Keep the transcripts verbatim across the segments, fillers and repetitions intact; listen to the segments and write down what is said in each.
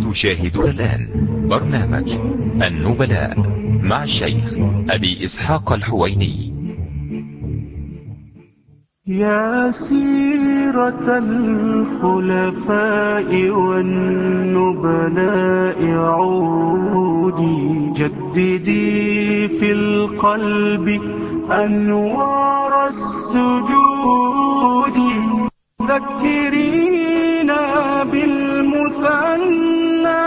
تشاهدون الآن برنامج النبلاء مع الشيخ أبي إسحاق الحويني. يا سيرة الخلفاء والنبلاء عودي جددي في القلب أنوار السجود، ذكرينا بالمثنى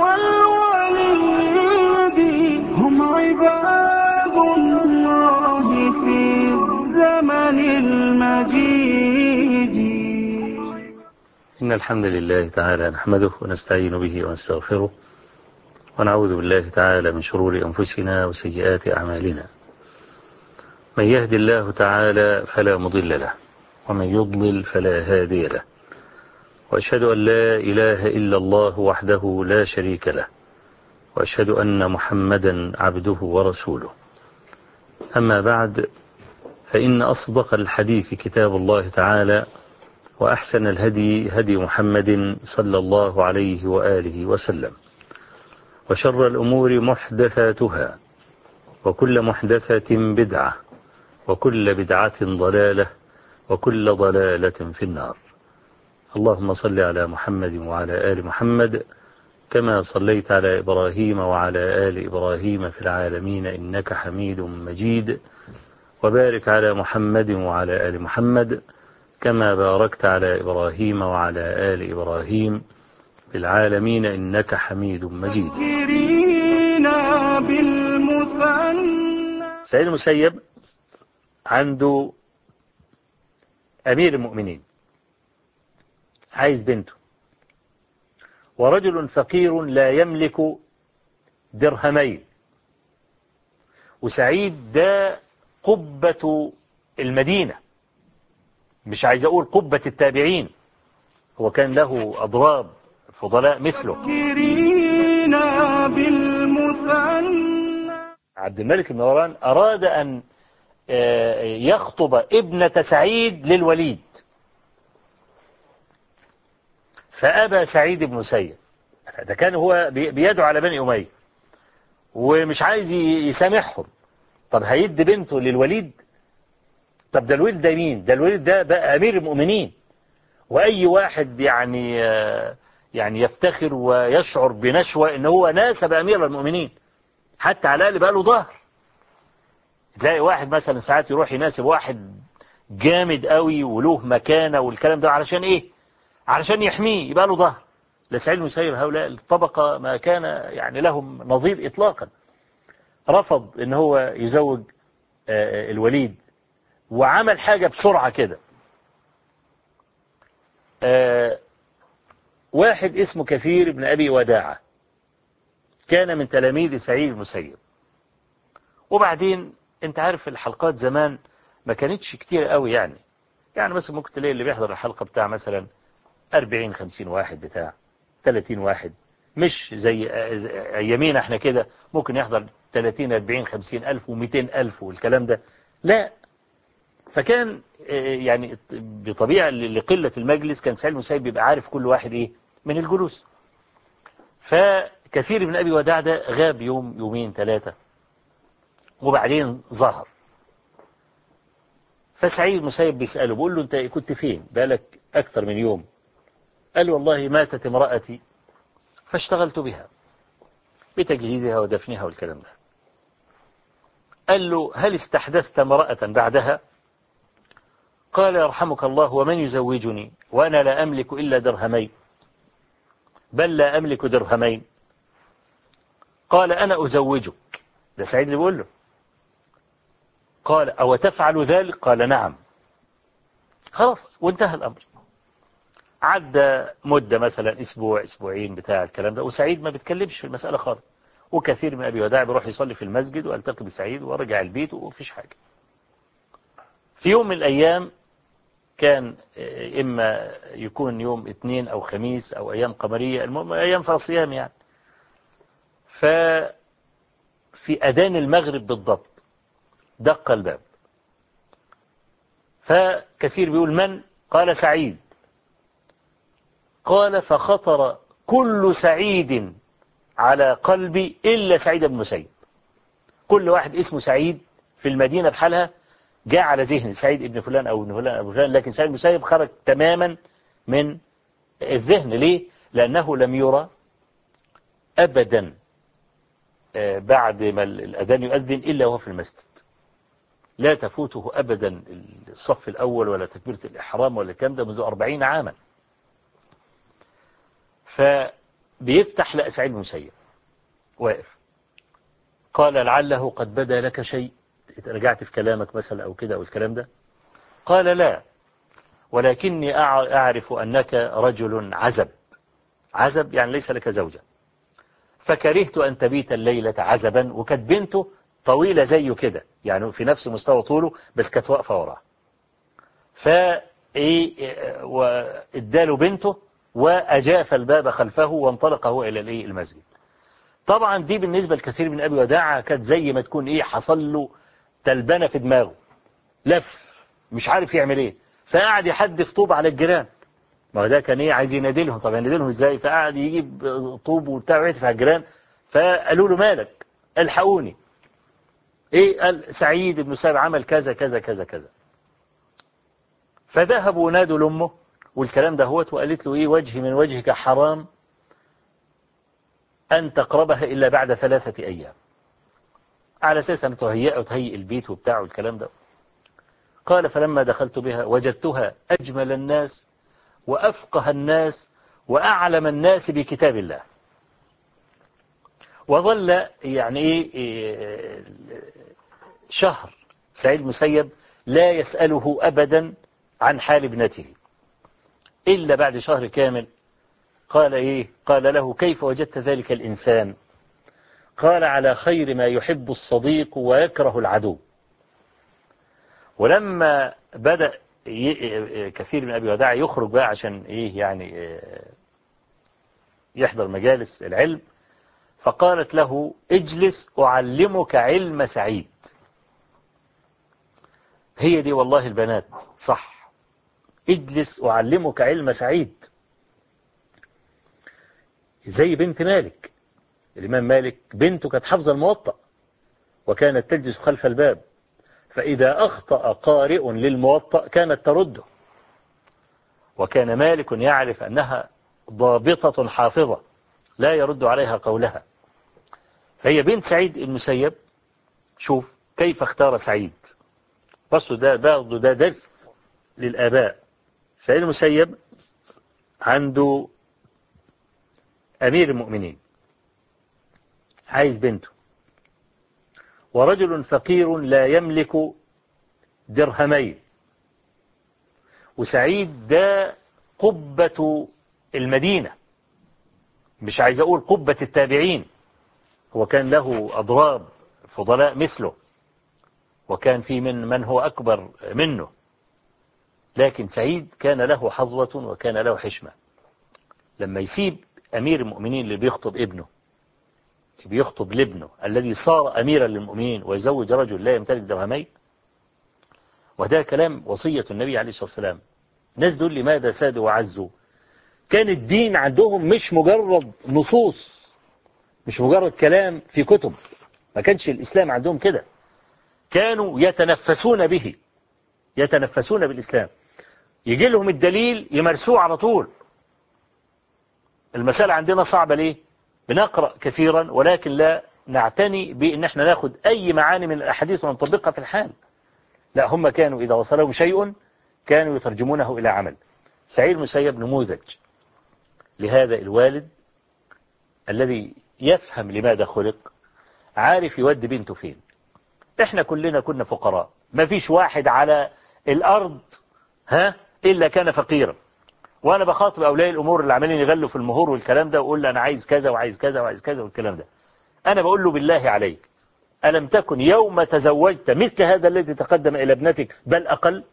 والوليد، هم عباد الله في الزمن المجيد. إن الحمد لله تعالى نحمده ونستعين به ونستغفره، ونعوذ بالله تعالى من شرور أنفسنا وسيئات أعمالنا. من يهد الله تعالى فلا مضل له، ومن يضلل فلا هادي له، وأشهد أن لا إله إلا الله وحده لا شريك له، وأشهد أن محمدا عبده ورسوله. أما بعد، فإن أصدق الحديث كتاب الله تعالى، وأحسن الهدي هدي محمد صلى الله عليه وآله وسلم، وشر الأمور محدثاتها، وكل محدثة بدعة، وكل بدعة ضلالة، وكل ضلالة في النار. اللهم صل على محمد وعلى آل محمد كما صليت على إبراهيم وعلى آل إبراهيم في العالمين إنك حميد مجيد، وبارك على محمد وعلى آل محمد كما باركت على إبراهيم وعلى آل إبراهيم في العالمين إنك حميد مجيد. سيد المسيب عنده أمير المؤمنين عايز بنته، ورجل فقير لا يملك درهمين، وسعيد ده قبة المدينة، مش عايز أقول قبة التابعين، هو كان له أضراب فضلاء مثله. عبد الملك بن مروان أراد أن يخطب ابنة سعيد للوليد، فأبى سعيد بن مسيب. ده كان هو بيدعو على بني أمية ومش عايز يسامحهم. طب هيد بنته للوليد؟ طب ده الوليد ده مين؟ ده الوليد ده بقى أمير المؤمنين، وأي واحد يعني يعني يفتخر ويشعر بنشوة إن هو ناسب أمير المؤمنين، حتى على الأقل بقى له ظهر. تلاقي واحد مثلا ساعات يروح يناسب واحد جامد قوي وله مكانة والكلام ده، علشان إيه؟ علشان يحميه، يبقى له ظهر. لسعيد بن مسيب هؤلاء الطبقة ما كان يعني لهم نظير إطلاقا. رفض إن هو يزوج الوليد، وعمل حاجة بسرعة كده. واحد اسمه كثير بن أبي وداعة كان من تلاميذ سعيد بن مسيب. وبعدين انت عارف الحلقات زمان ما كانتش كتير قوي، يعني يعني مثلا ممكن تلاقي اللي بيحضر الحلقة بتاع مثلا أربعين خمسين واحد، بتاع ثلاثين واحد، مش زي أيامينا احنا كده ممكن يحضر ثلاثين أربعين خمسين ألف ومئتين ألف والكلام ده، لا. فكان يعني بطبيعة لقلة المجلس كان سعيد بن مسيب بيبقى عارف كل واحد ايه من الجلوس. فكثير من أبي وداع ده غاب يوم يومين ثلاثة، وبعدين ظهر. فسعيد بن مسيب بيسأله، بيقول له انت كنت فين بقالك أكثر من يوم؟ قال والله ماتت امرأتي فاشتغلت بها بتجهيزها ودفنها والكلام ده. قال له هل استحدثت امرأة بعدها؟ قال يرحمك الله، ومن يزوجني وأنا لا أملك إلا درهمين، بل لا أملك درهمين. قال أنا أزوجك. ده سعيد اللي بيقول له. قال أو تفعل ذلك؟ قال نعم. خلاص وانتهى الأمر. عدى مدة مثلا أسبوع أسبوعين بتاع الكلام ده، وسعيد ما بيتكلمش في المسألة خالص. وكثير من أبي وداع بيروح يصلي في المسجد والتقي بسعيد ورجع البيت ومفيش حاجة. في يوم من الأيام كان إما يكون يوم اثنين أو خميس أو أيام قمرية، المهم أيام فيها صيام يعني. ففي أذان المغرب بالضبط دق الباب، فكثير بيقول من؟ قال سعيد. قال فخطر كل سعيد على قلبي إلا سعيد بن المسيب. كل واحد اسمه سعيد في المدينة بحالها جاء على ذهني، سعيد ابن فلان أو ابن فلان أو فلان، لكن سعيد بن المسيب خرج تماما من الذهن. ليه؟ لأنه لم يرى أبدا بعد ما الأذان يؤذن إلا وهو في المسجد. لا تفوته أبدا الصف الأول ولا تكبيرة الإحرام ولا الكلام ده منذ أربعين عاما. فبيفتح لقى سعيد بن المسيب واقف، قال لعله قد بدا لك شيء، رجعت في كلامك مثلا أو كده أو الكلام ده. قال لا، ولكني أعرف أنك رجل عزب. عزب يعني ليس لك زوجة، فكرهت أن تبيت الليلة عزبا. وكانت بنته طويلة زيه كده، يعني في نفس مستوى طوله، بس كانت واقفة وراه. فإيه وإداله بنته وأجاف الباب خلفه وانطلق هو إلى الإيه المسجد. طبعا دي بالنسبة لكثير من أبي وداعة كانت زي ما تكون إيه حصل له تلبنة في دماغه، لف مش عارف يعمل إيه، فقعد يحدف طوب على الجيران. ما هو ده كان إيه عايز ينادلهم، طب ينادلهم إزاي؟ فقعد يجيب طوب وبتاع ويعتف على الجيران. فقالوا له مالك؟ الحقوني. إيه؟ قال سعيد بن مسيب عمل كذا كذا كذا كذا. فذهبوا نادوا لأمه والكلام ده هوت، وقالت له إيه وجهي من وجهك حرام أن تقربها إلا بعد ثلاثة أيام، على أساس أن تهيئ وتهيئ البيت وبتاع والكلام ده. قال فلما دخلت بها وجدتها أجمل الناس وأفقه الناس وأعلم الناس بكتاب الله. وظل يعني إيه شهر سعيد المسيب لا يسأله أبدا عن حال ابنته، إلا بعد شهر كامل قال إيه قال له كيف وجدت ذلك الإنسان؟ قال على خير ما يحب الصديق ويكره العدو. ولما بدأ كثير من أبي وداع يخرج بقى عشان إيه يعني يحضر مجالس العلم، فقالت له اجلس أعلمك علم سعيد. هي دي والله البنات صح، اجلس أعلمك علم سعيد. زي بنت مالك، الإمام مالك بنته كانت حافظة الموطأ وكانت تجلس خلف الباب، فإذا أخطأ قارئ للموطأ كانت ترده، وكان مالك يعرف أنها ضابطة حافظة لا يرد عليها قولها. فهي بنت سعيد المسيب. شوف كيف اختار سعيد، بس ده برضه ده درس للآباء. سعيد المسيب عنده أمير المؤمنين عايز بنته، ورجل فقير لا يملك درهمين، وسعيد ده قبة المدينة، مش عايز أقول قبة التابعين، هو كان له أضراب فضلاء مثله، وكان في من من هو أكبر منه، لكن سعيد كان له حظوة وكان له حشمة. لما يسيب أمير المؤمنين اللي بيخطب ابنه، بيخطب لابنه الذي صار أميرا للمؤمنين، ويزوج رجل لا يمتلك درهمين، وده كلام وصية النبي عليه الصلاة والسلام. ناس دول لماذا سادوا وعزوا؟ كان الدين عندهم مش مجرد نصوص، مش مجرد كلام في كتب، ما كانش الإسلام عندهم كده، كانوا يتنفسون به، يتنفسون بالإسلام، يجي لهم الدليل يمارسوه على طول. المسألة عندنا صعبة ليه؟ بنقرأ كثيرا ولكن لا نعتني بأن احنا ناخد أي معاني من الأحاديث ونطبقها في الحال. لا، هم كانوا إذا وصلهم شيء كانوا يترجمونه إلى عمل. سعيد المسيب نموذج لهذا الوالد الذي يفهم لماذا خلق، عارف يودي بنته فين. احنا كلنا كنا فقراء، ما فيش واحد على الأرض ها إلا كان فقيرا. وأنا بخاطب أولياء الأمور اللي عمالين يغلوا في المهور والكلام ده، وأقول له أنا عايز كذا وعايز كذا وعايز كذا والكلام ده، أنا بقول له بالله عليك ألم تكن يوم تزوجت مثل هذا الذي تقدم إلى ابنتك بل أقل؟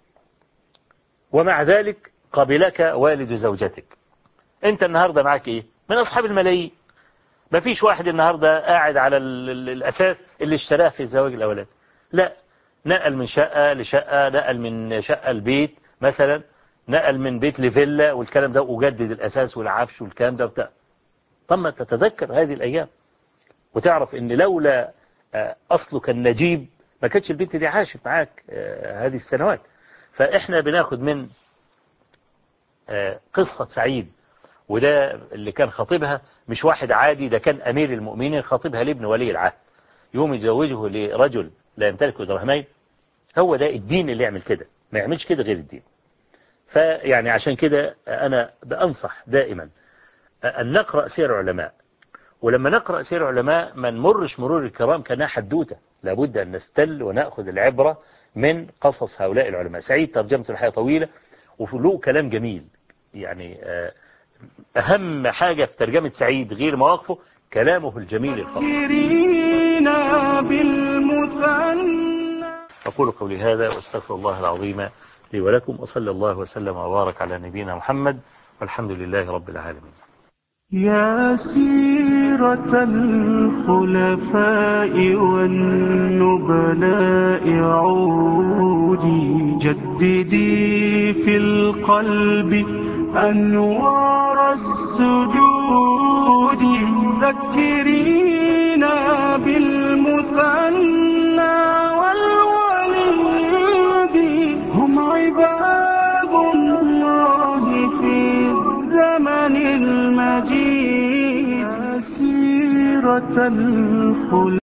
ومع ذلك قبلك والد زوجتك. أنت النهاردة معك إيه؟ من أصحاب الملايين. ما فيش واحد النهاردة قاعد على الأساس اللي اشتراه في الزواج الأولاني، لا، نقل من شقة لشقة، نقل من شقة البيت مثلا، نقل من بيت لفيلا والكلام ده، وجدد الأساس والعفش والكلام ده بتاع. طب ما تتذكر هذه الأيام وتعرف إن لولا أصلك النجيب ما كانتش البنت دي عاشت معاك هذه السنوات. فإحنا بناخد من قصة سعيد، وده اللي كان خطيبها مش واحد عادي، ده كان أمير المؤمنين خطيبها لابن ولي العهد، يوم يزوجه لرجل لا يمتلك درهمين. هو ده الدين اللي يعمل كده، ما يعملش كده غير الدين. فيعني عشان كده أنا بأنصح دائما أن نقرأ سير العلماء، ولما نقرأ سير العلماء ما نمرش مرور الكرام كأنها حدوتة، لابد أن نستل ونأخذ العبرة من قصص هؤلاء العلماء. سعيد ترجمته الحقيقة طويلة وله كلام جميل، يعني أهم حاجة في ترجمة سعيد غير مواقفه كلامه الجميل الخاص. أقول قولي هذا واستغفر الله العظيم لي ولكم، وصلى الله وسلم وبارك على نبينا محمد، والحمد لله رب العالمين. يا سيرة الخلفاء والنبلاء عودي، جددي في القلب أنوار السجود، ذكرينا بالمثنى والوليد، هم عباد الله في الزمن المجيد. سيرة الخلق